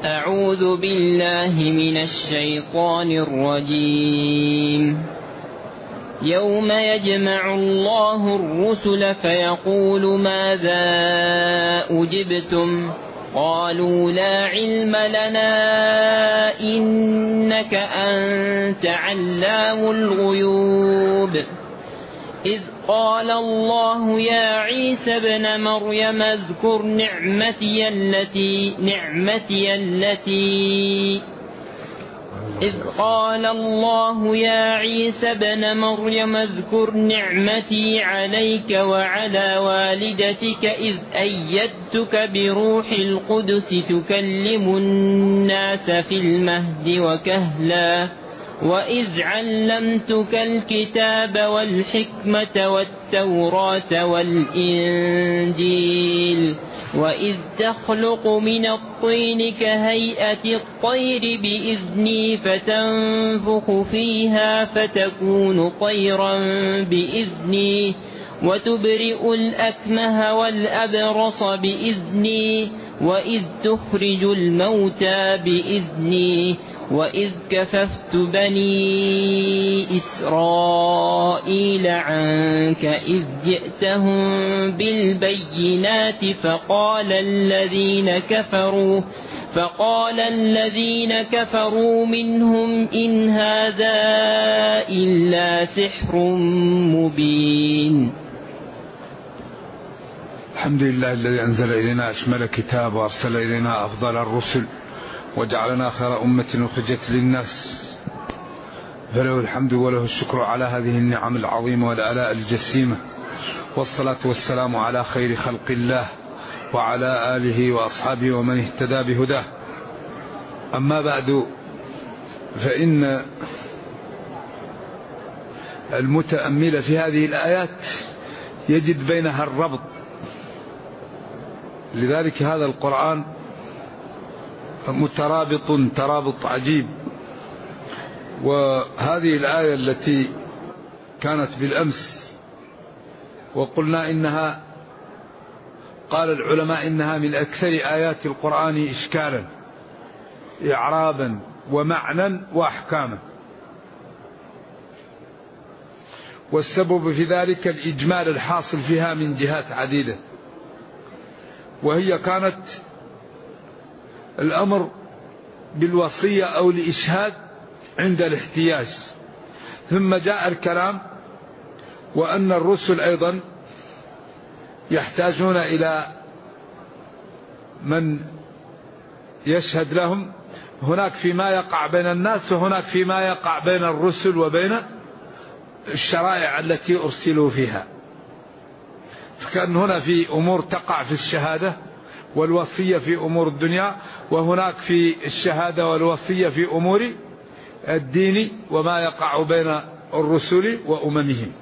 أعوذ بالله من الشيطان الرجيم. يوم يجمع الله الرسل فيقول ماذا أجبتم قالوا لا علم لنا إنك أنت علام الغيوب. إذ قال الله يا عيسى ابن مريم اذكر نعمتي عليك وعلى والدتك إذ أيدتك بروح القدس تكلم الناس في المهد وكهلا وإذ علمتك الكتاب والحكمة والتوراة والإنجيل وإذ تخلق من الطين كهيئة الطير بإذني فتنفخ فيها فتكون طيرا بإذني وتبرئ الأكمه والأبرص بإذني وإذ تخرج الموتى بإذني وإذ كففت بني إسرائيل عنك إذ جئتهم بالبينات فقال الذين كفروا منهم إن هذا إلا سحر مبين. الحمد لله الذي أنزل إلينا أشمل كتاب وأرسل إلينا أفضل الرسل وجعلنا خير أمة أخرجت للناس، فله الحمد وله الشكر على هذه النعم العظيمة والآلاء الجسيمة، والصلاة والسلام على خير خلق الله وعلى آله وأصحابه ومن اهتدى بهداه. أما بعد، فإن المتأمل في هذه الآيات يجد بينها الربط. لذلك هذا القرآن مترابط ترابط عجيب. وهذه الآية التي كانت بالأمس وقلنا إنها، قال العلماء إنها من أكثر آيات القرآن إشكالا إعرابا ومعنى وأحكاما، والسبب في ذلك الإجمال الحاصل فيها من جهات عديدة. وهي كانت الأمر بالوصية أو الإشهاد عند الاحتياج، ثم جاء الكلام وأن الرسل أيضا يحتاجون إلى من يشهد لهم، هناك فيما يقع بين الناس وهناك فيما يقع بين الرسل وبين الشرائع التي أرسلوا فيها. فكان هنا في أمور تقع في الشهادة والوصية في أمور الدنيا، وهناك في الشهادة والوصية في أمور الدين وما يقع بين الرسل وأممهم.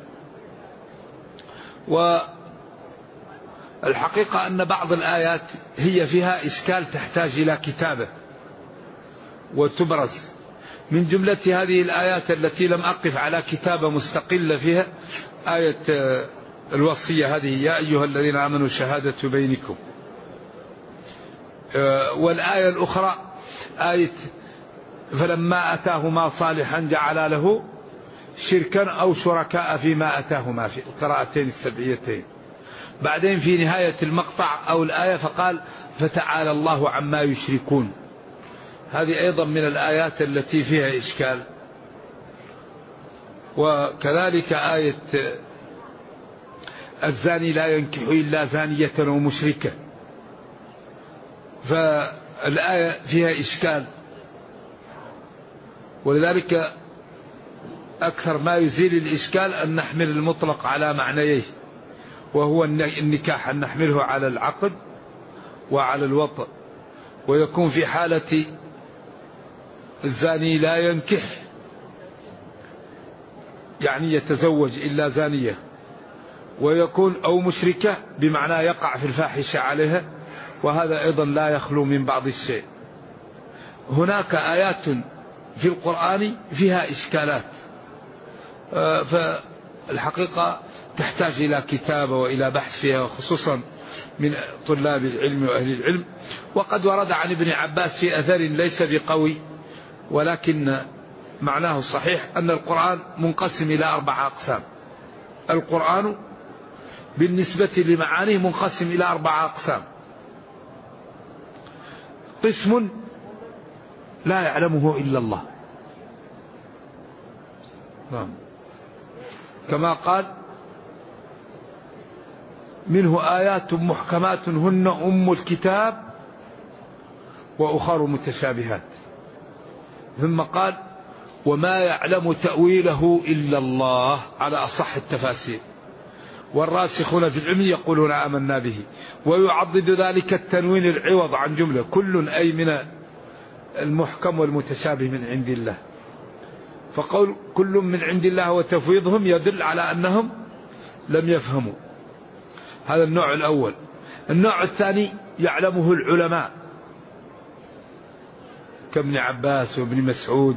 والحقيقة أن بعض الآيات هي فيها إشكال تحتاج إلى كتابة وتبرز. من جملة هذه الآيات التي لم أقف على كتابة مستقلة فيها آية الوصية هذه، يا أيها الذين آمنوا شهادة بينكم. والآية الأخرى آية فلما أتاهما صالحا جعل له شركا أو شركاء فيما أتاهما، في القراءتين السبعيتين. بعدين في نهاية المقطع أو الآية فقال فتعالى الله عما يشركون. هذه أيضا من الآيات التي فيها إشكال. وكذلك آية الزاني لا ينكح إلا زانية ومشركة، فالآية فيها إشكال. ولذلك أكثر ما يزيل الإشكال أن نحمل المطلق على معنيه، وهو النكاح، أن نحمله على العقد وعلى الوطء. ويكون في حالة الزاني لا ينكح يعني يتزوج إلا زانية، ويكون أو مشركة بمعنى يقع في الفاحشة عليها، وهذا أيضا لا يخلو من بعض الشيء. هناك آيات في القرآن فيها إشكالات، فالحقيقة تحتاج إلى كتابة وإلى بحث فيها، خصوصا من طلاب العلم وأهل العلم. وقد ورد عن ابن عباس في أثر ليس بقوي ولكن معناه صحيح أن القرآن منقسم إلى 4 أقسام. القرآن بالنسبة لمعانيه منقسم إلى 4 أقسام. قسم لا يعلمه إلا الله، كما قال منه آيات محكمات هن أم الكتاب وأخر متشابهات. ثم قال وما يعلم تأويله إلا الله على أصح التفاسير، والراسخون في العلم يقولون آمنا به. ويعضد ذلك التنوين العوض عن جملة، كل أي من المحكم والمتشابه من عند الله. فقول كل من عند الله وتفويضهم يدل على أنهم لم يفهموا. هذا النوع الأول. النوع الثاني يعلمه العلماء كابن عباس وابن مسعود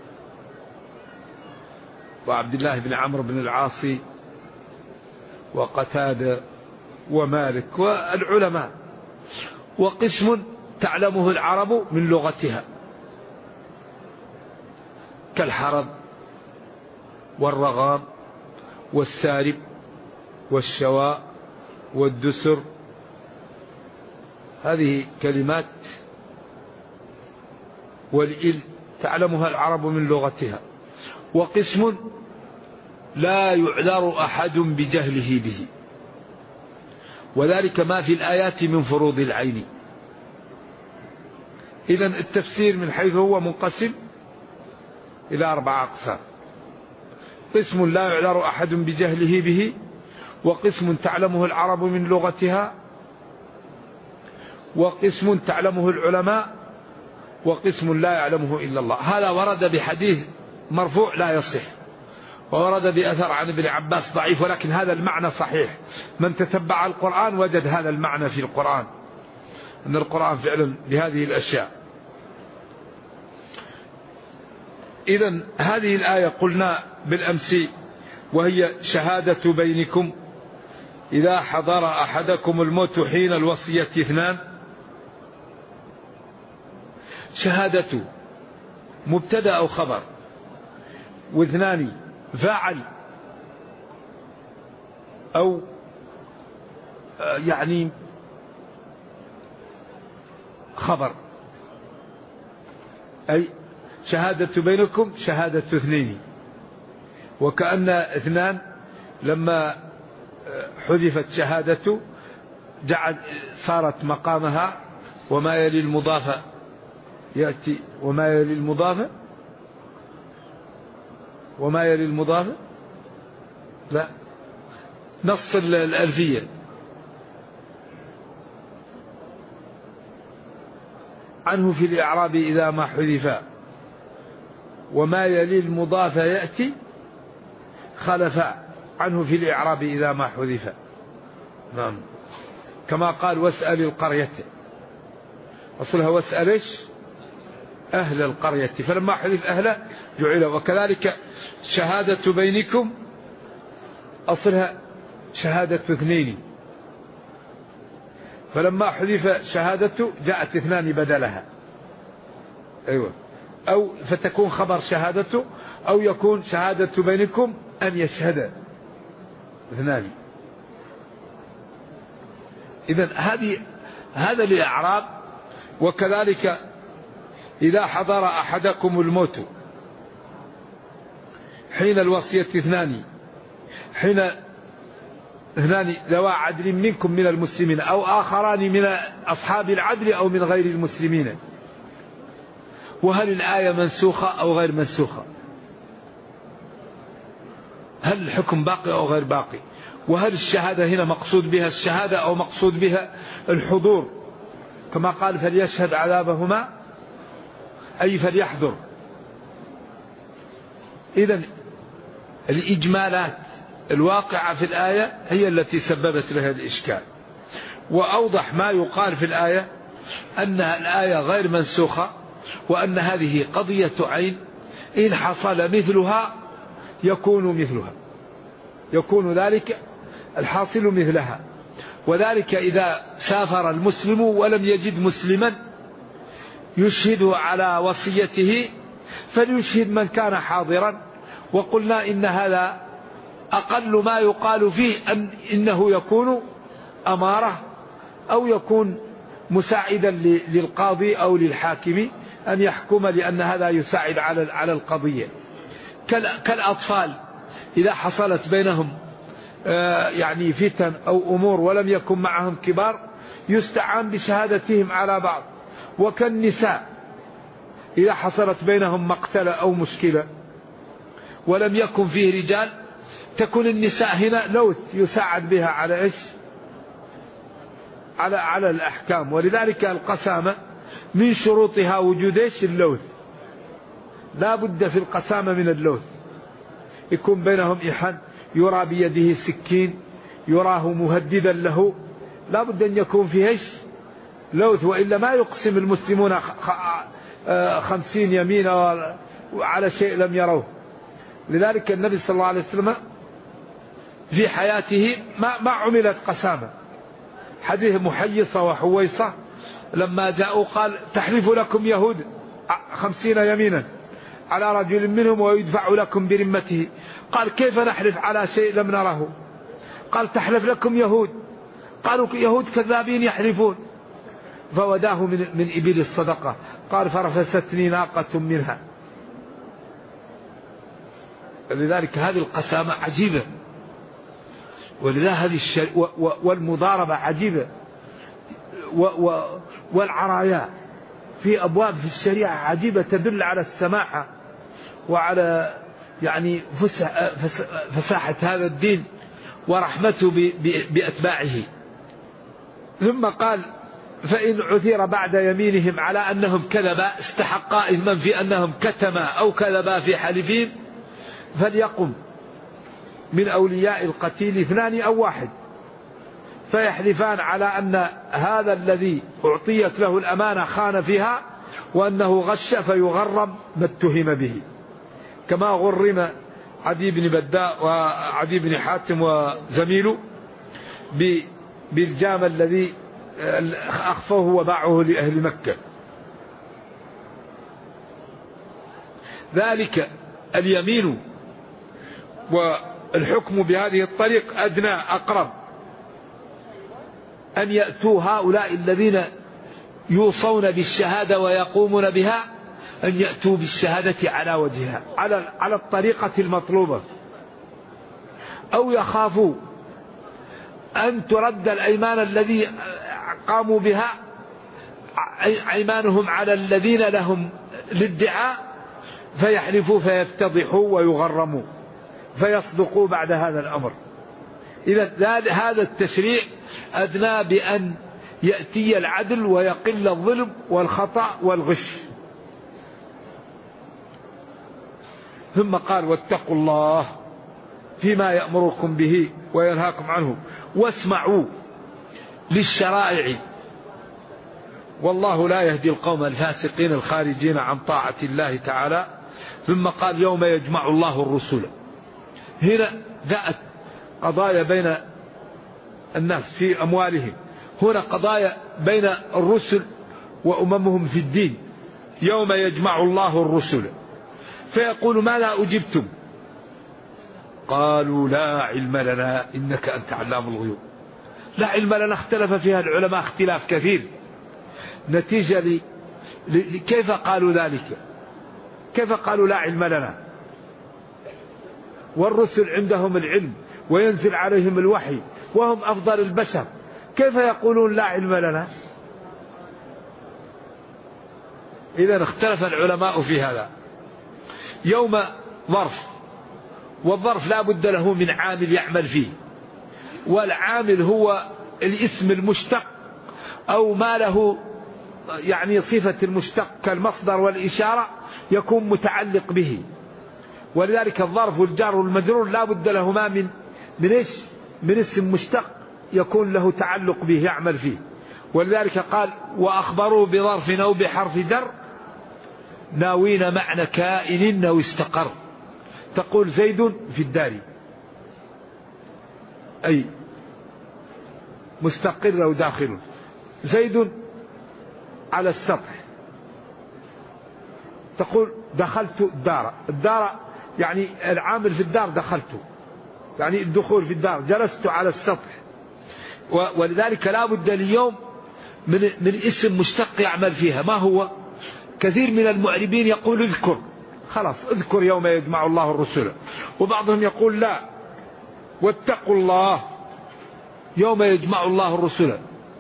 وعبد الله بن عمرو بن العاص وقتادة ومالك والعلماء. وقسم تعلمه العرب من لغتها كالحرب والرغام والسارب والشواء والدسر، هذه كلمات والإل تعلمها العرب من لغتها. وقسم لا يعذر أحد بجهله به، وذلك ما في الآيات من فروض العين. إذن التفسير من حيث هو منقسم إلى 4 أقسام. قسم لا يعذر أحد بجهله به، وقسم تعلمه العرب من لغتها، وقسم تعلمه العلماء، وقسم لا يعلمه إلا الله. هذا ورد بحديث مرفوع لا يصح، وورد بأثر عن ابن عباس ضعيف، ولكن هذا المعنى صحيح. من تتبع القرآن وجد هذا المعنى في القرآن، أن القرآن فعلا بهذه الأشياء. إذن هذه الآية قلنا بالأمس وهي شهادة بينكم إذا حضر أحدكم الموت حين الوصية 2. شهادة مبتدأ أو خبر، واثنان فاعل أو يعني خبر، أي شهادة بينكم شهادة 2. وكأن 2 لما حذفت شهادة صارت مقامها وما يلي المضافة يأتي، وما يلي المضافة وما يلي المضافة لا نص الألفية عنه في الإعراب إذا ما حذف وما يلي المضاف يأتي خلف عنه في الإعراب إذا ما حذف. نعم، كما قال واسأل القرية، أصلها واسأل إيش؟ أهل القرية، فلما حذف أهل جعل. وكذلك شهادة بينكم أصلها شهادة 2، فلما حذف شهادة جاءت 2 بدلها. أيوة، أو فتكون خبر شهادته، أو يكون شهادة بينكم أن يشهد 2. إذن هذا الإعراب. وكذلك إذا حضر أحدكم الموت حين الوصية 2، حين 2 ذوى عدل منكم من المسلمين أو آخران من أصحاب العدل أو من غير المسلمين. وهل الآية منسوخة أو غير منسوخة؟ هل الحكم باقي أو غير باقي؟ وهل الشهادة هنا مقصود بها الشهادة أو مقصود بها الحضور؟ كما قال فليشهد عذابهما أي فليحضر. إذن الإجمالات الواقعة في الآية هي التي سببت لها الإشكال. وأوضح ما يقال في الآية أن الآية غير منسوخة، وأن هذه قضية عين، إن حصل مثلها يكون مثلها، يكون ذلك الحاصل مثلها. وذلك إذا سافر المسلم ولم يجد مسلما يشهده على وصيته فليشهد من كان حاضرا. وقلنا إن هذا أقل ما يقال فيه إنه يكون أمارة أو يكون مساعدا للقاضي أو للحاكم أن يحكم، لأن هذا يساعد على القضية. كالأطفال إذا حصلت بينهم يعني فتن أو أمور ولم يكن معهم كبار يستعان بشهادتهم على بعض. وكالنساء إذا حصلت بينهم مقتلة أو مشكلة ولم يكن فيه رجال تكون النساء هنا لوث يساعد بها على إيش؟ على الأحكام. ولذلك القسامة من شروطها وجود إيش؟ اللوث. لا بد في القسامة من اللوث، يكون بينهم إحن، يرى بيده سكين، يراه مهددا له، لا بد أن يكون فيه إيش؟ لوث، وإلا ما يقسم المسلمون 50 يمين على شيء لم يروه. لذلك النبي صلى الله عليه وسلم في حياته ما عملت قسامة. حديث محيصة وحويصة لما جاءوا قال تحلف لكم يهود 50 يمينا على رجل منهم ويدفع لكم برمته. قال كيف نحلف على شيء لم نره؟ قال تحلف لكم يهود. قالوا يهود كذابين يحلفون. فوداه من إبل الصدقة. قال فرفستني ناقة منها. لذلك هذه القسامة عجيبة، ولذا هذه والمضاربة عجيبة، والعرايا في أبواب في الشريعة عجيبة تدل على السماحة وعلى يعني فساحة هذا الدين ورحمته بأتباعه. ثم قال فإن عثر بعد يمينهم على أنهم كذبا استحقا إثما في أنهم كتما أو كذبا في حلفهم فليقم من أولياء القتيل 2 أو 1 فيحلفان على أن هذا الذي أعطيت له الأمانة خان فيها وأنه غش فيغرم ما اتهم به، كما غرم عدي بن بداء وعدي بن حاتم وزميله بالجام الذي أخفوه وباعه لأهل مكة. ذلك اليمين والحكم بهذه الطريق أدنى أقرب أن يأتوا هؤلاء الذين يوصون بالشهادة ويقومون بها أن يأتوا بالشهادة على وجهها على الطريقة المطلوبة، أو يخافوا أن ترد الأيمان الذي قاموا بها أيمانهم على الذين لهم الادعاء فيحلفوا فيفتضحوا ويغرموا فيصدقوا بعد هذا الأمر. إذا هذا التشريع أدنى بأن يأتي العدل ويقل الظلم والخطأ والغش. ثم قال واتقوا الله فيما يأمركم به وينهاكم عنه واسمعوا للشرائع والله لا يهدي القوم الفاسقين الخارجين عن طاعة الله تعالى. ثم قال يوم يجمع الله الرسل. هنا جاءت قضايا بين الناس في أموالهم، هنا قضايا بين الرسل وأممهم في الدين. يوم يجمع الله الرسل فيقول ماذا أجبتم؟ قالوا لا علم لنا إنك أنت علام الغيوب. لا علم لنا اختلف فيها العلماء اختلاف كثير نتيجة كيف قالوا ذلك؟ كيف قالوا لا علم لنا والرسل عندهم العلم وينزل عليهم الوحي وهم أفضل البشر، كيف يقولون لا علم لنا؟ إذا اختلف العلماء في هذا. يوم ظرف، والظرف لا بد له من عامل يعمل فيه، والعامل هو الاسم المشتق أو ما له يعني صفة المشتق كالمصدر والإشارة يكون متعلق به. ولذلك الظرف والجار والمجرور لا بد لهما من إيش؟ من اسم مشتق يكون له تعلق به يعمل فيه. ولذلك قال وأخبروا بظرف أو بحرف جر ناوين معنى كائن أو استقر. تقول زيد في الدار، أي مستقر وداخل. زيد على السطح، تقول دخلت الدار يعني العامل في الدار دخلت، يعني الدخول في الدار. جلست على السطح. ولذلك لا بد اليوم من اسم مشتق يعمل فيها. ما هو؟ كثير من المعربين يقول اذكر، خلاص اذكر يوم يجمع الله الرسل. وبعضهم يقول لا، واتقوا الله يوم يجمع الله الرسل،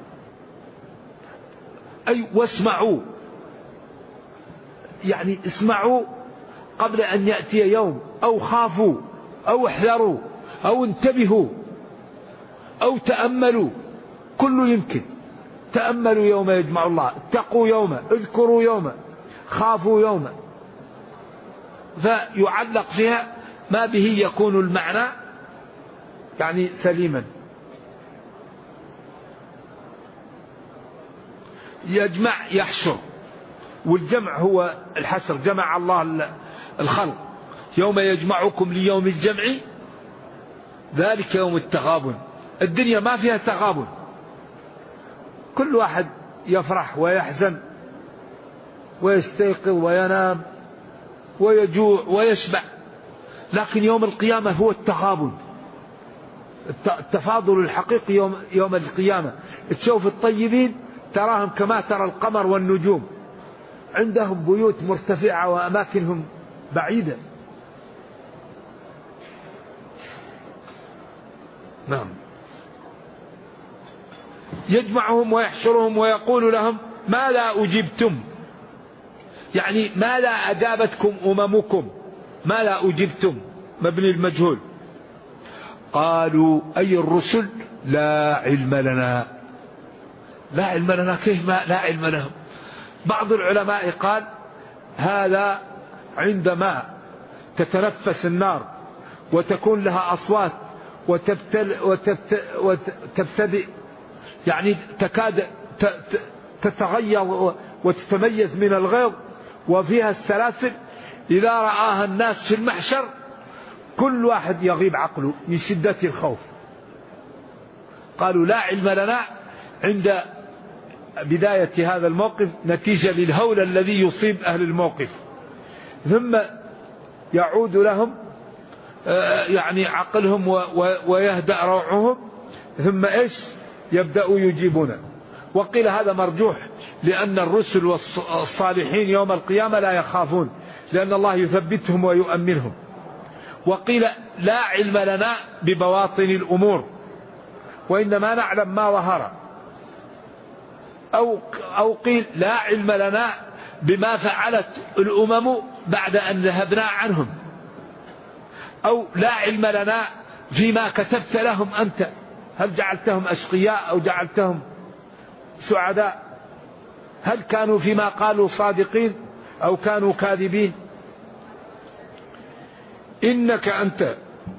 أي واسمعوا، يعني اسمعوا قبل أن يأتي يوم، أو خافوا أو احذروا أو انتبهوا أو تأملوا، كل يمكن. تأملوا يوم يجمع الله، اتقوا يوما، اذكروا يوما، خافوا يوما. فيعلق فيها ما به يكون المعنى يعني سليما. يجمع يحشر، والجمع هو الحشر. جمع الله الخلق. يوم يجمعكم ليوم الجمع ذلك يوم التغابن. الدنيا ما فيها تغابن، كل واحد يفرح ويحزن ويستيقظ وينام ويجوع ويشبع. لكن يوم القيامة هو التغابن، التفاضل الحقيقي يوم القيامة. تشوف الطيبين تراهم كما ترى القمر والنجوم، عندهم بيوت مرتفعة وأماكنهم بعيدة. نعم. يجمعهم ويحشرهم ويقول لهم ماذا أجبتم، يعني ماذا أجابتكم أممكم، ماذا أجبتم، مبني المجهول. قالوا أي الرسل لا علم لنا. لا علم لنا، كيف ما لا علم لهم؟ بعض العلماء قال هذا عندما تتنفس النار وتكون لها أصوات وتبتدئ يعني تكاد تتغير وتتميز من الغيظ وفيها السلاسل، إذا رآها الناس في المحشر كل واحد يغيب عقله من شدة الخوف. قالوا لا علم لنا عند بداية هذا الموقف نتيجة للهول الذي يصيب أهل الموقف. ثم يعود لهم يعني عقلهم ويهدأ روعهم، ثم إيش يبدأوا يجيبون. وقيل هذا مرجوح، لأن الرسل والصالحين يوم القيامة لا يخافون، لأن الله يثبتهم ويؤمنهم. وقيل لا علم لنا ببواطن الأمور، وإنما نعلم ما ظهر. أو قيل لا علم لنا بما فعلت الأمم بعد أن ذهبنا عنهم. أو لا علم لنا فيما كتبت لهم أنت، هل جعلتهم أشقياء أو جعلتهم سعداء، هل كانوا فيما قالوا صادقين أو كانوا كاذبين. إنك أنت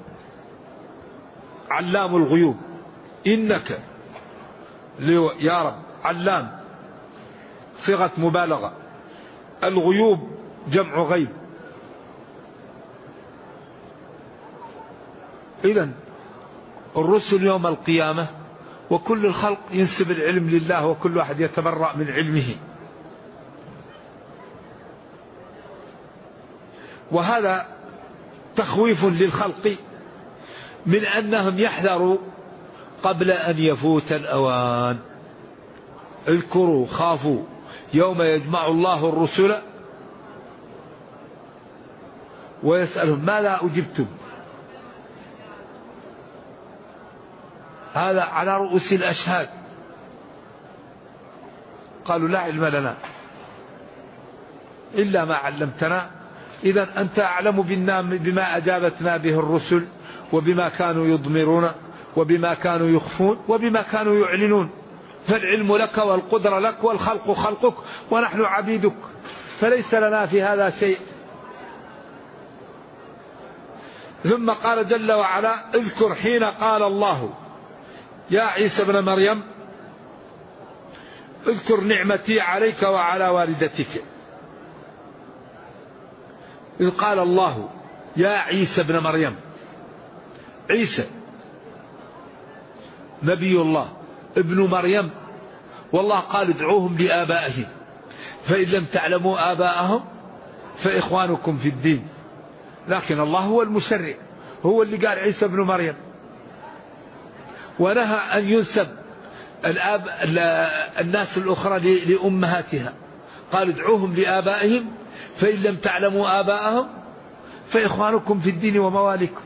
علام الغيوب. إنك يا رب علام صيغة مبالغة، الغيوب جمع غيب. إذن الرسل يوم القيامة وكل الخلق ينسب العلم لله، وكل واحد يتبرأ من علمه. وهذا تخويف للخلق من أنهم يحذروا قبل أن يفوت الأوان. اذكروا خافوا يوم يجمع الله الرسل ويسألهم ماذا أجبتم. هذا على رؤوس الأشهاد. قالوا لا علم لنا إلا ما علمتنا. إذن أنت أعلم بما أجابتنا به الرسل، وبما كانوا يضمرون، وبما كانوا يخفون، وبما كانوا يعلنون. فالعلم لك والقدرة لك والخلق خلقك ونحن عبيدك، فليس لنا في هذا شيء. ثم قال جل وعلا اذكر حين قال الله يا عيسى ابن مريم اذكر نعمتي عليك وعلى والدتك. إذ قال الله يا عيسى ابن مريم، عيسى نبي الله ابن مريم، والله قال ادعوهم لآبائهم فإن لم تعلموا آباءهم فإخوانكم في الدين. لكن الله هو المشرع، هو اللي قال عيسى ابن مريم، ونهى أن ينسب الناس الأخرى لأمهاتها، قال ادعوهم لآبائهم فإن لم تعلموا آباءهم فإخوانكم في الدين ومواليكم.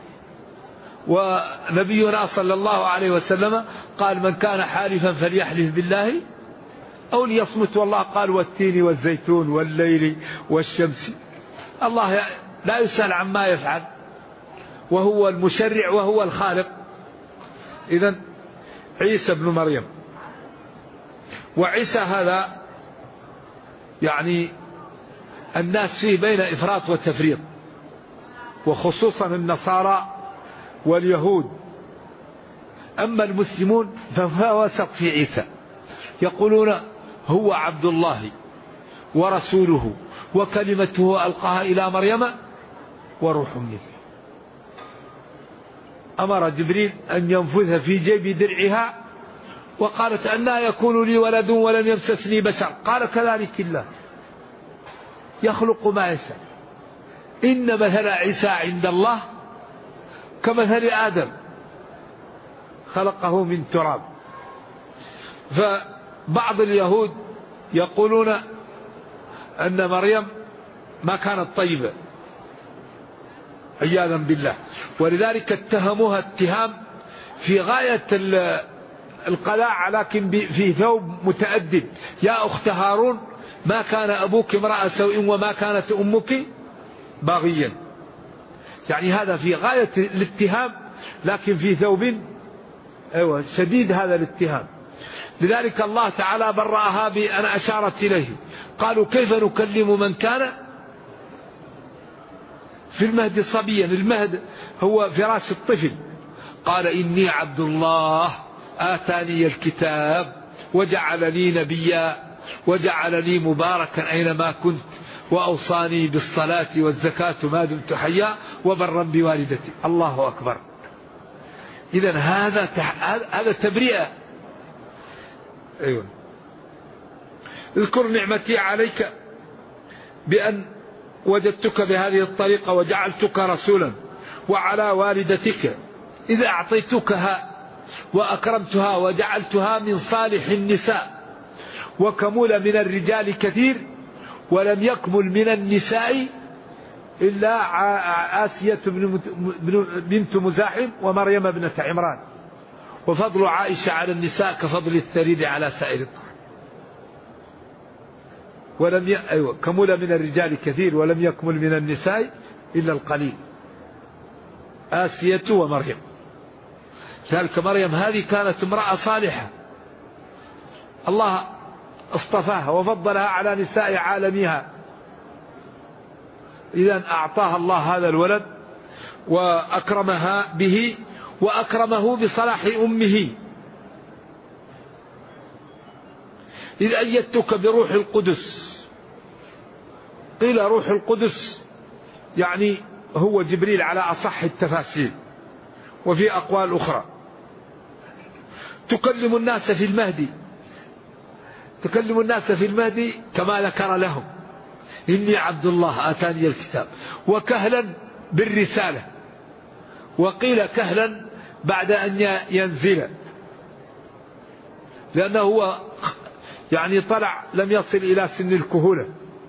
ونبينا صلى الله عليه وسلم قال من كان حالفا فليحلف بالله أو ليصمت، والله قال والتين والزيتون والليل والشمس. الله لا يسأل عما يفعل، وهو المشرع وهو الخالق. إذن عيسى ابن مريم. وعيسى هذا يعني الناس فيه بين إفراط وتفريط، وخصوصا النصارى واليهود. أما المسلمون فهو وسط في عيسى، يقولون هو عبد الله ورسوله وكلمته ألقاها إلى مريم وروح منه. أمر جبريل أن ينفذها في جيب درعها، وقالت أنى يكون لي ولد ولم يمسسني بشر، قال كذلك الله يخلق ما يشاء، إن مثل عيسى عند الله كمثل آدم خلقه من تراب. فبعض اليهود يقولون أن مريم ما كانت طيبة عياذا بالله، ولذلك اتهموها اتهام في غاية القلاع، لكن في ثوب متأدب. يا أخت هارون ما كان أبوك امرأ سوء وما كانت أمك باغيا، يعني هذا في غاية الاتهام، لكن في ثوب شديد هذا الاتهام. لذلك الله تعالى برأها بأن أشارت إليه، قالوا كيف نكلم من كان في المهد صبيا. المهد هو فراش الطفل. قال إني عبد الله آتاني الكتاب وجعلني نبيا وجعلني مباركا أينما كنت وأوصاني بالصلاة والزكاة ما دمت حيا وبرا بوالدتي. الله أكبر. إذن هذا تبرئة. أيوة. اذكر نعمتي عليك بأن وجدتك بهذه الطريقة وجعلتك رسولا، وعلى والدتك إذا أعطيتكها وأكرمتها وجعلتها من صالح النساء، وكمل من الرجال كثير ولم يكمل من النساء إلا آسية بنت مزاحم ومريم ابنة عمران، وفضل عائشة على النساء كفضل الثريد على سائر الطعام. كمل من الرجال كثير ولم يكمل من النساء إلا القليل، آسية ومريم. ذلك مريم هذه كانت امرأة صالحة، الله اصطفاها وفضلها على نساء عالمها. إذن أعطاها الله هذا الولد وأكرمها به وأكرمه بصلاح أمه. إذ أيدتك بروح القدس. قيل روح القدس يعني هو جبريل على أصح التفاسير، وفي أقوال أخرى. تكلم الناس في المهدي، تكلم الناس في المهدي كما ذكر لهم إني عبد الله آتاني الكتاب، وكهلا بالرسالة، وقيل كهلا بعد أن ينزل، لأنه هو يعني طلع لم يصل إلى سن الكهولة.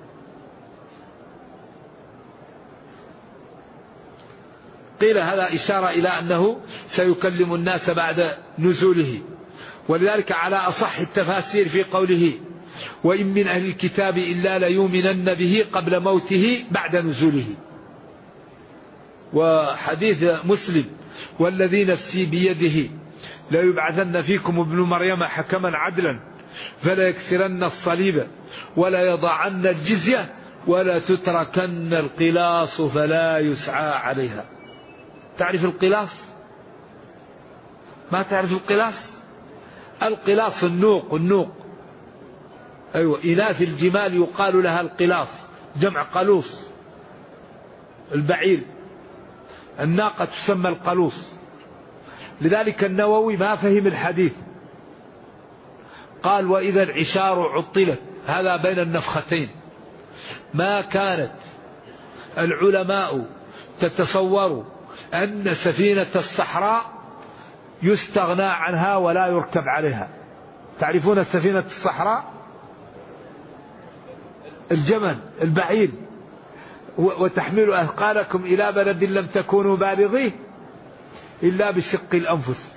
قيل هذا إشارة إلى أنه سيكلم الناس بعد نزوله، ولذلك على أصح التفاسير في قوله وإن من أهل الكتاب إلا ليؤمنن به قبل موته بعد نزوله. وحديث مسلم والذي نفسي بيده لا يبعثن فيكم ابن مريم حكما عدلا فلا يكسرن الصليب ولا يضعن الجزية ولا تتركن القلاص فلا يسعى عليها. تعرف القلاص؟ ما تعرف القلاص؟ القلاص النوق. أيوة، إناث الجمال يقال لها القلاص، جمع قلوص. البعير، الناقة تسمى القلوص. لذلك النووي ما فهم الحديث قال وإذا العشار عطلت، هذا بين النفختين. ما كانت العلماء تتصور أن سفينة الصحراء يستغنى عنها ولا يركب عليها. تعرفون سفينة الصحراء؟ الجمل البعير، وتحمل أثقالكم إلى بلد لم تكونوا بالغيه إلا بشق الأنفس.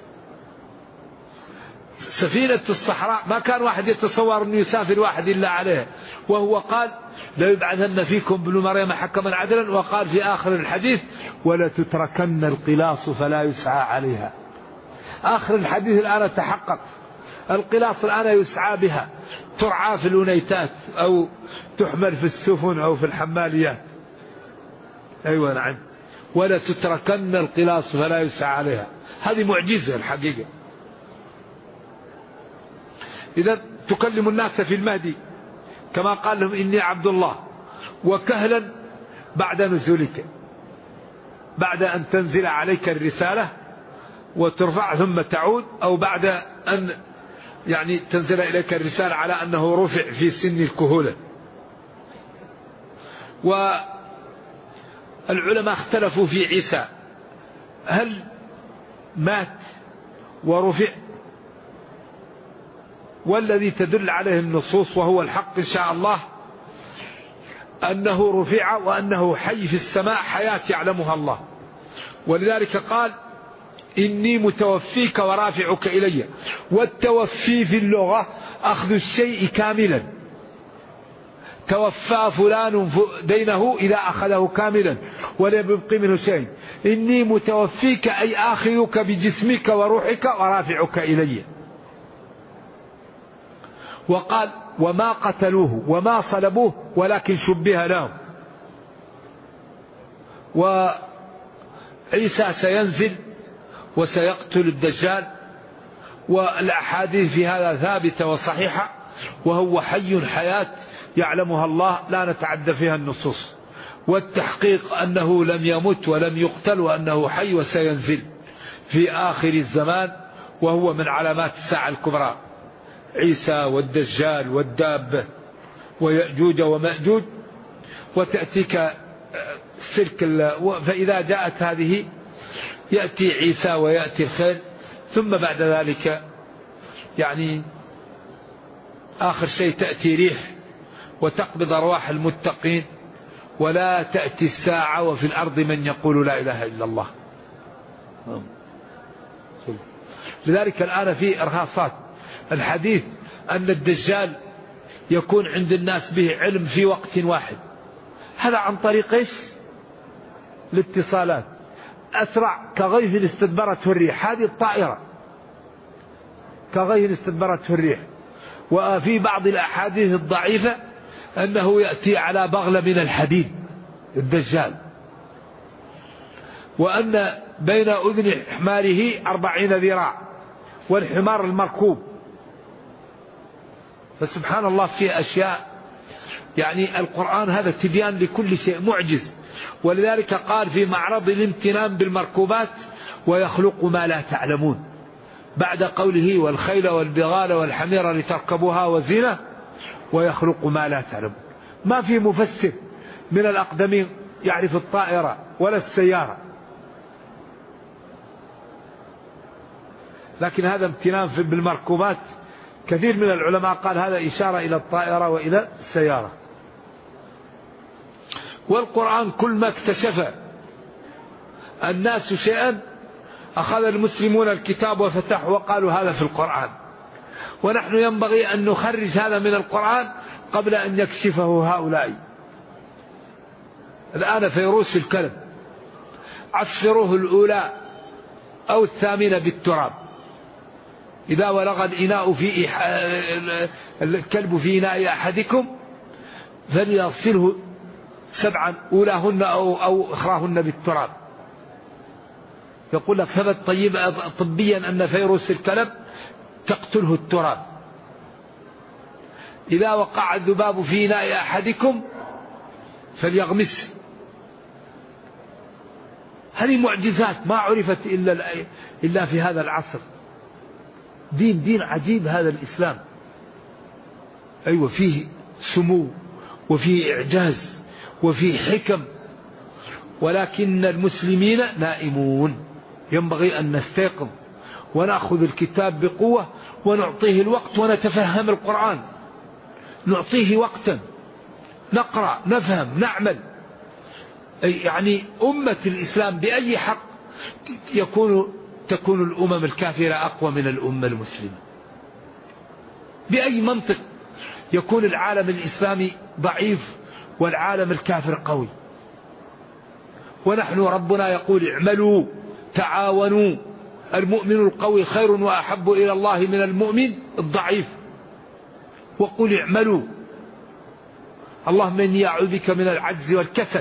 سفينة الصحراء ما كان واحد يتصور أن يسافر واحد إلا عليها، وهو قال لا يبعثن فيكم ابن مريم حكما عدلا، وقال في آخر الحديث ولا تتركن القلاص فلا يسعى عليها. آخر الحديث الآن تحقق، القلاص الآن يسعى بها، ترعى في الأنيتات أو تحمل في السفن أو في الحماليات. أيوة نعم، ولا تتركن القلاص فلا يسعى عليها. هذه معجزة الحقيقة. إذا تكلم الناس في المهدي كما قال لهم إني عبد الله، وكهلا بعد نزولك، بعد أن تنزل عليك الرسالة وترفع ثم تعود، أو بعد أن يعني تنزل إليك الرسالة على أنه رفع في سن الكهولة. والعلماء اختلفوا في عيسى، هل مات ورفع؟ والذي تدل عليه النصوص وهو الحق إن شاء الله أنه رفع وأنه حي في السماء حياة يعلمها الله. ولذلك قال إني متوفيك ورافعك إلي. والتوفي في اللغة أخذ الشيء كاملا، توفى فلان دينه إذا أخذه كاملا ولم يبق منه شيء. إني متوفيك أي آخذك بجسمك وروحك ورافعك إلي. وقال وما قتلوه وما صلبوه ولكن شبه لهم. وعيسى سينزل وسيقتل الدجال، والأحاديث في هذا ثابتة وصحيحة، وهو حي حياة يعلمها الله لا نتعدى فيها النصوص. والتحقيق أنه لم يمت ولم يقتل وأنه حي وسينزل في آخر الزمان، وهو من علامات الساعة الكبرى. عيسى والدجال والدابة ويأجوج ومأجوج، وتأتيك سلك فإذا جاءت هذه يأتي عيسى ويأتي الخيل، ثم بعد ذلك يعني آخر شيء تأتي ريح وتقبض أرواح المتقين، ولا تأتي الساعة وفي الأرض من يقول لا إله إلا الله. لذلك الآن في إرهاصات الحديث أن الدجال يكون عند الناس به علم في وقت واحد. هذا عن طريق إيش؟ الاتصالات. أسرع كغيث استدبرته الريح، هذه الطائرة كغيث استدبرته الريح. وفي بعض الأحاديث الضعيفة أنه يأتي على بغلة من الحديد الدجال، وأن بين أذن حماره 40 ذراع، والحمار المركوب. فسبحان الله في أشياء، يعني القرآن هذا تبيان لكل شيء معجز. ولذلك قال في معرض الامتنان بالمركوبات ويخلق ما لا تعلمون، بعد قوله والخيل والبغال والحمير لتركبوها وزينة، ويخلق ما لا تعلمون. ما في مفسر من الأقدمين يعرف الطائرة ولا السيارة، لكن هذا امتنان بالمركوبات. كثير من العلماء قال هذا إشارة إلى الطائرة وإلى السيارة. والقرآن كل ما اكتشف الناس شيئا أخذ المسلمون الكتاب وفتحوا وقالوا هذا في القرآن. ونحن ينبغي أن نخرج هذا من القرآن قبل أن يكشفه هؤلاء. الآن فيروس الكلب عفروه الأولى أو الثامنة بالتراب، إذا ولغ الإناء في الكلب في إناء أحدكم فليغسله 7 أولاهن أو أخراهن بالتراب. يقول لك ثبت طبيا أن فيروس الكلب تقتله التراب. إذا وقع الذباب في إناء أحدكم فليغمسه. هذه معجزات ما عرفت إلا في هذا العصر. دين عجيب هذا الإسلام. أيوة فيه سمو وفيه إعجاز وفيه حكم، ولكن المسلمين نائمون. ينبغي أن نستيقظ ونأخذ الكتاب بقوة ونعطيه الوقت ونتفهم القرآن، نعطيه وقتا، نقرأ نفهم نعمل. يعني أمة الإسلام بأي حق تكون الأمم الكافرة أقوى من الأمة المسلمة؟ بأي منطق يكون العالم الإسلامي ضعيف والعالم الكافر قوي؟ ونحن ربنا يقول اعملوا تعاونوا، المؤمن القوي خير وأحب إلى الله من المؤمن الضعيف. وقل اعملوا، اللهم إني أعوذ بك من العجز والكسل.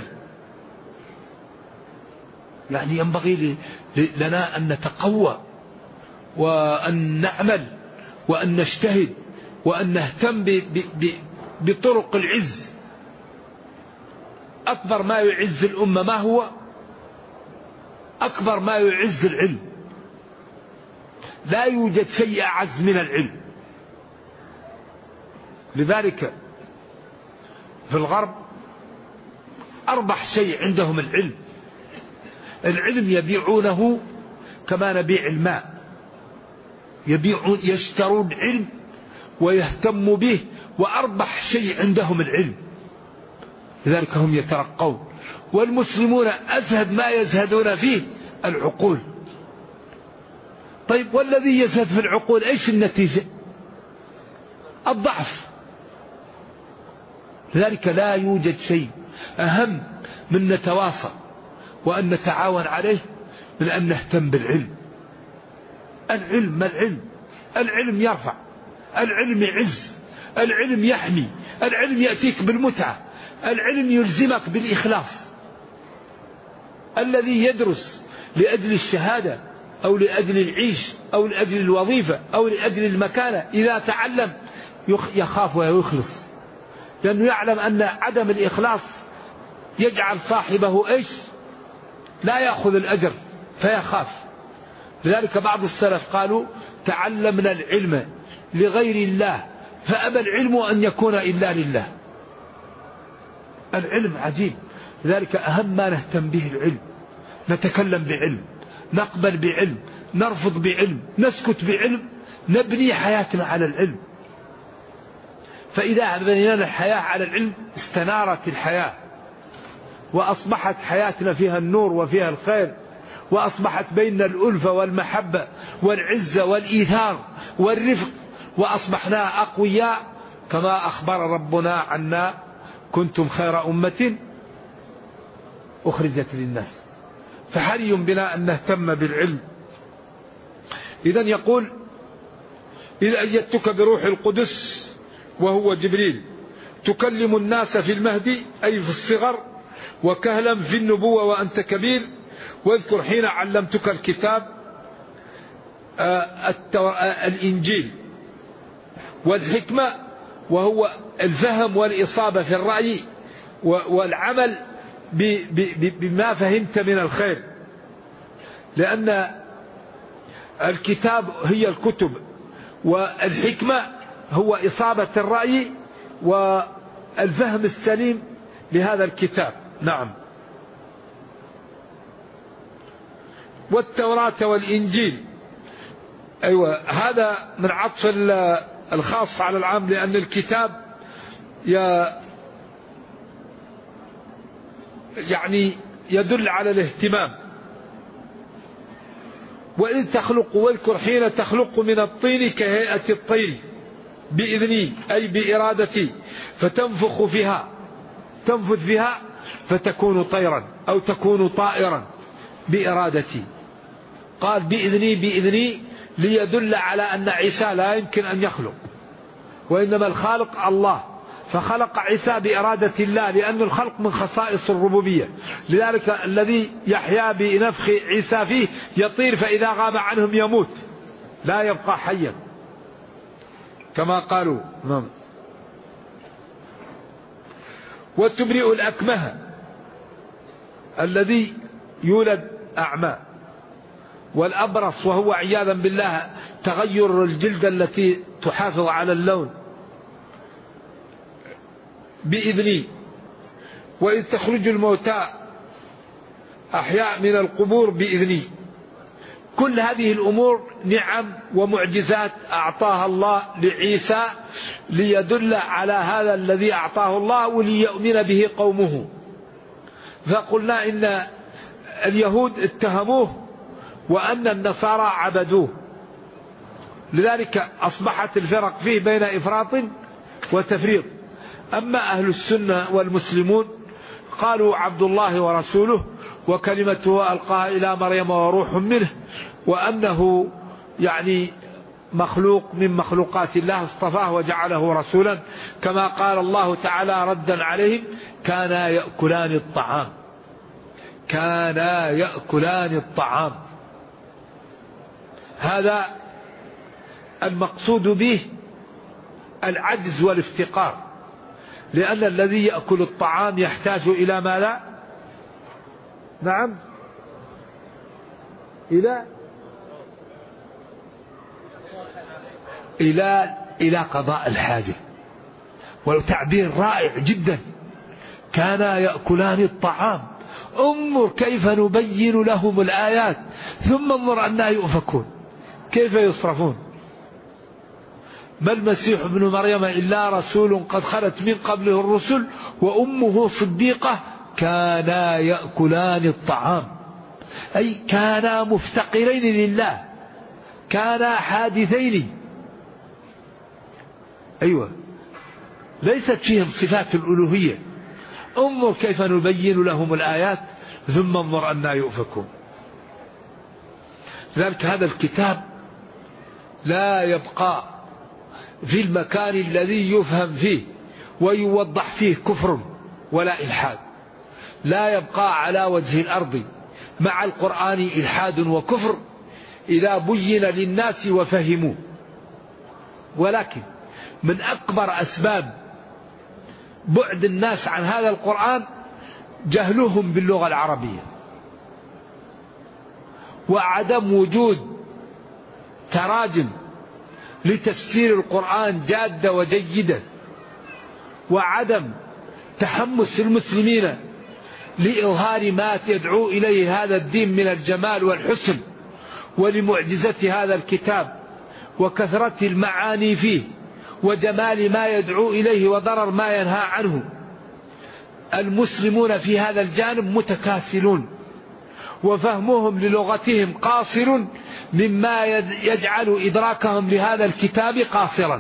يعني ينبغي لنا أن نتقوى وأن نعمل وأن نجتهد وأن نهتم بطرق العز. أكبر ما يعز الأمة ما هو؟ أكبر ما يعز العلم. لا يوجد شيء أعز من العلم. لذلك في الغرب أربح شيء عندهم العلم. العلم يبيعونه كما نبيع الماء، يشترون علم ويهتموا به، وأربح شيء عندهم العلم. لذلك هم يترقون. والمسلمون أزهد ما يزهدون فيه العقول. طيب والذي يزهد في العقول ايش النتيجة؟ الضعف. لذلك لا يوجد شيء أهم من نتواصل وأن نتعاون عليه من أن نهتم بالعلم. العلم ما العلم؟ العلم يرفع، العلم يعز، العلم يحمي، العلم يأتيك بالمتعة، العلم يلزمك بالإخلاص. الذي يدرس لأجل الشهادة أو لأجل العيش أو لأجل الوظيفة أو لأجل المكانة، إذا تعلم يخاف ويخلص، لأنه يعلم أن عدم الإخلاص يجعل صاحبه إيش؟ لا يأخذ الأجر فيخاف. لذلك بعض السلف قالوا تعلمنا العلم لغير الله فأبى العلم أن يكون إلا لله. العلم عجيب. لذلك أهم ما نهتم به العلم، نتكلم بعلم، نقبل بعلم، نرفض بعلم، نسكت بعلم، نبني حياتنا على العلم. فإذا بنينا الحياة على العلم استنارت الحياة، وأصبحت حياتنا فيها النور وفيها الخير، وأصبحت بيننا الألفة والمحبة والعزة والإيثار والرفق، وأصبحنا أقوياء كما أخبر ربنا عنا كنتم خير أمة أخرجت للناس. فحري بنا أن نهتم بالعلم. إذن يقول إذ أيدتك بروح القدس وهو جبريل تكلم الناس في المهدي أي في الصغر، وكهلا في النبوة وأنت كبير، واذكر حين علمتك الكتاب الإنجيل والحكمة، وهو الفهم والإصابة في الرأي والعمل بما فهمت من الخير. لأن الكتاب هي الكتب، والحكمة هو إصابة الرأي والفهم السليم لهذا الكتاب. نعم. والتوراة والإنجيل، أيوة هذا من عطف الخاص على العام، لأن الكتاب يعني يدل على الاهتمام. وإذ تخلق واذكر حين تخلق من الطين كهيئة الطير بإذني أي بإرادتي، فتنفخ فيها، تنفذ فيها فتكون طيرا أو تكون طائرا بإرادتي. قال بإذني ليدل على أن عيسى لا يمكن أن يخلق، وإنما الخالق الله، فخلق عيسى بإرادة الله، لأن الخلق من خصائص الربوبية. لذلك الذي يحيا بنفخ عيسى فيه يطير، فإذا غاب عنهم يموت لا يبقى حيا كما قالوا. نعم. وتبرئ الأكمه الذي يولد أعمى، والأبرص وهو عياذا بالله تغير الجلد التي تحافظ على اللون، بإذني، وإذ تخرج الموتى أحياء من القبور بإذني. كل هذه الأمور نعم ومعجزات أعطاها الله لعيسى ليدل على هذا الذي أعطاه الله وليؤمن به قومه. فقلنا إن اليهود اتهموه وأن النصارى عبدوه، لذلك أصبحت الفرق فيه بين إفراط وتفريط. أما أهل السنة والمسلمون قالوا عبد الله ورسوله وكلمته ألقاها إلى مريم وروح منه، وأنه يعني مخلوق من مخلوقات الله اصطفاه وجعله رسولا، كما قال الله تعالى ردا عليهم: كانا يأكلان الطعام. كانا يأكلان الطعام. هذا المقصود به العجز والافتقار، لأن الذي يأكل الطعام يحتاج إلى ماذا؟ نعم، إلى قضاء الحاجة. والتعبير رائع جدا: كانا يأكلان الطعام. انظر كيف نبين لهم الآيات ثم انظر أنها يؤفكون، كيف يصرفون. ما المسيح ابن مريم إلا رسول قد خلت من قبله الرسل وأمه صديقة كانا يأكلان الطعام، أي كانا مفتقرين لله، كانا حادثين. أيوة، ليست فيهم صفات الألوهية. انظر كيف نبين لهم الآيات ثم انظر أننا يؤفكون. لذلك هذا الكتاب لا يبقى في المكان الذي يفهم فيه ويوضح فيه كفر ولا إلحاد. لا يبقى على وجه الأرض مع القرآن إلحاد وكفر إذا بين للناس وفهموا. ولكن من أكبر أسباب بعد الناس عن هذا القرآن جهلهم باللغة العربية، وعدم وجود تراجم لتفسير القرآن جادة وجيدة، وعدم تحمس المسلمين لإظهار ما يدعو إليه هذا الدين من الجمال والحسن، ولمعجزة هذا الكتاب وكثرة المعاني فيه وجمال ما يدعو إليه وضرر ما ينهى عنه. المسلمون في هذا الجانب متكاسلون، وفهمهم للغتهم قاصر مما يجعل إدراكهم لهذا الكتاب قاصرا.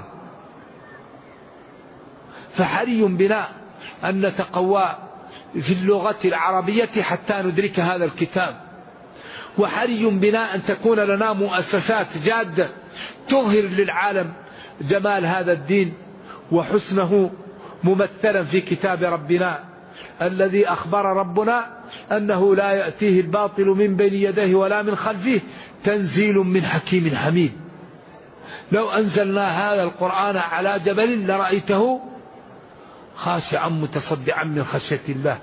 فحري بنا أن نتقوى في اللغة العربية حتى ندرك هذا الكتاب، وحري بنا أن تكون لنا مؤسسات جادة تظهر للعالم جمال هذا الدين وحسنه ممثلا في كتاب ربنا الذي أخبر ربنا أنه لا يأتيه الباطل من بين يديه ولا من خلفه تنزيل من حكيم حميد. لو أنزلنا هذا القرآن على جبل لرأيته خاشعا متصدعا من خشية الله.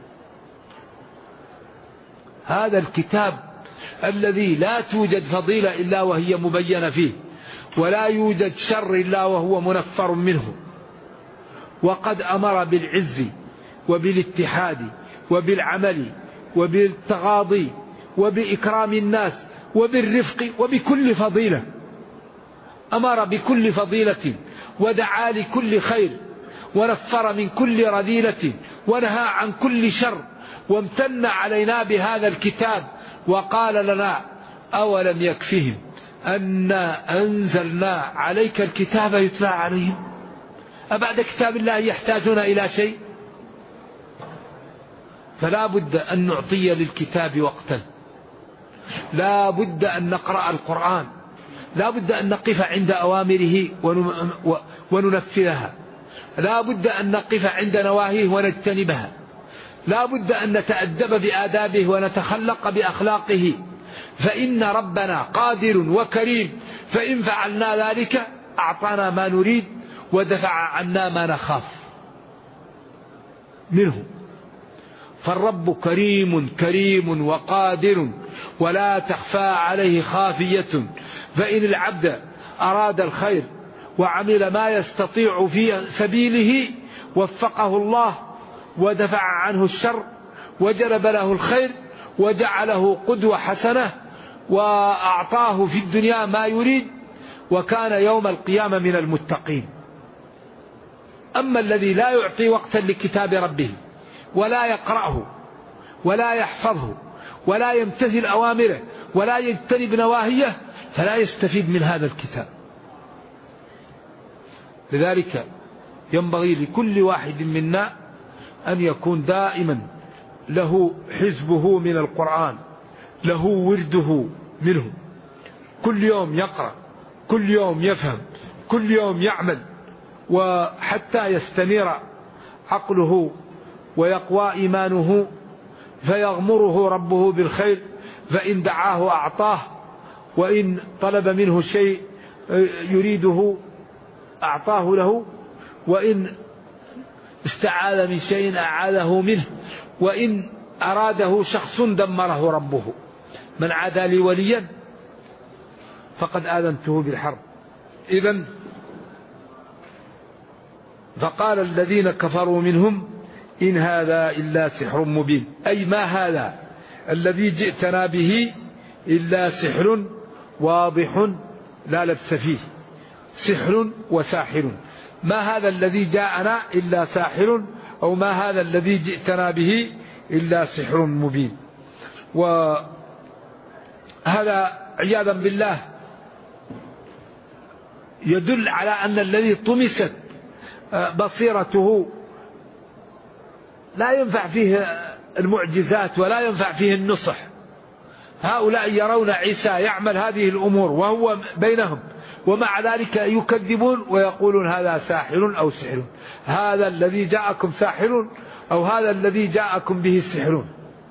هذا الكتاب الذي لا توجد فضيلة إلا وهي مبينة فيه، ولا يوجد شر إلا وهو منفر منه، وقد أمر بالعز وبالاتحاد وبالعمل وبالتغاضي وبإكرام الناس وبالرفق وبكل فضيلة. أمر بكل فضيلة ودعا لكل خير ونفر من كل رذيلة ونهى عن كل شر، وامتن علينا بهذا الكتاب وقال لنا: أولم يكفهم أنا أنزلنا عليك الكتاب يتلى عليهم؟ أبعد كتاب الله يحتاجون إلى شيء؟ فلا بد أن نعطي للكتاب وقتا، لا بد أن نقرأ القرآن، لا بد أن نقف عند أوامره وننفذها، لا بد أن نقف عند نواهيه ونجتنبها، لا بد أن نتأدب بآدابه ونتخلق بأخلاقه، فإن ربنا قادر وكريم، فإن فعلنا ذلك أعطانا ما نريد ودفع عنا ما نخاف منه. فالرب كريم وقادر ولا تخفى عليه خافية، فإن العبد أراد الخير وعمل ما يستطيع في سبيله وفقه الله ودفع عنه الشر وجلب له الخير وجعله قدوة حسنة وأعطاه في الدنيا ما يريد، وكان يوم القيامة من المتقين. أما الذي لا يعطي وقتا لكتاب ربه ولا يقرأه ولا يحفظه ولا يمتثل أوامره ولا يجتنب نواهيه فلا يستفيد من هذا الكتاب. لذلك ينبغي لكل واحد منا أن يكون دائما له حزبه من القرآن، له ورده منه، كل يوم يقرأ، كل يوم يفهم، كل يوم يعمل، وحتى يستنير عقله ويقوى إيمانه فيغمره ربه بالخير، فإن دعاه أعطاه، وإن طلب منه شيء يريده أعطاه له، وإن استعاذ من شيء أعاذه منه، وإن أراده شخص دمره ربه. من عادى لي وليا فقد آذنته بالحرب. إذن فقال الذين كفروا منهم إن هذا إلا سحر مبين، أي ما هذا الذي جئتنا به إلا سحر واضح لا لبس فيه، سحر وساحر. ما هذا الذي جاءنا إلا ساحر، أو ما هذا الذي جئتنا به إلا سحر مبين. وهذا عياذا بالله يدل على أن الذي طمست بصيرته لا ينفع فيه المعجزات ولا ينفع فيه النصح. هؤلاء يرون عيسى يعمل هذه الأمور وهو بينهم، ومع ذلك يكذبون ويقولون هذا ساحر أو سحر. هذا الذي جاءكم ساحر أو هذا الذي جاءكم به سحر،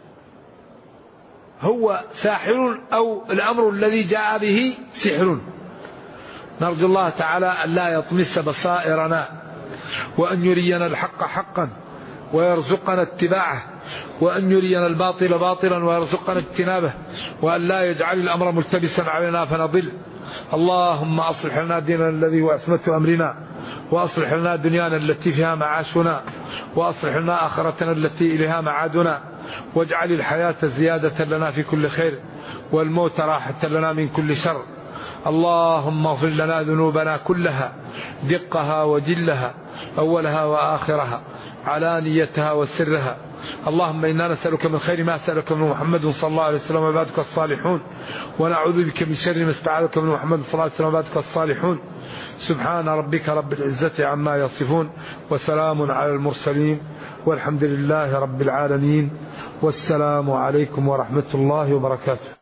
هو ساحر أو الأمر الذي جاء به سحر. نرجو الله تعالى أن لا يطمس بصائرنا، وأن يرينا الحق حقا ويرزقنا اتباعه، وأن يرينا الباطل باطلا ويرزقنا اجتنابه، وأن لا يجعل الأمر ملتبسا علينا فنضل. اللهم أصلح لنا ديننا الذي هو عصمة أمرنا، وأصلح لنا دنيانا التي فيها معاشنا، وأصلح لنا آخرتنا التي إليها معادنا، واجعل الحياة زيادة لنا في كل خير، والموت راحة لنا من كل شر. اللهم اغفر لنا ذنوبنا كلها، دقها وجلها، أولها وآخرها، علانيتها وسرها. اللهم إنا نسألك من خير ما سألك منه محمد صلى الله عليه وسلم وعبادك الصالحون، ونعوذ بك من شر ما استعاذك منه محمد صلى الله عليه وسلم وعبادك الصالحون. سبحان ربك رب العزة عما يصفون، وسلام على المرسلين، والحمد لله رب العالمين، والسلام عليكم ورحمة الله وبركاته.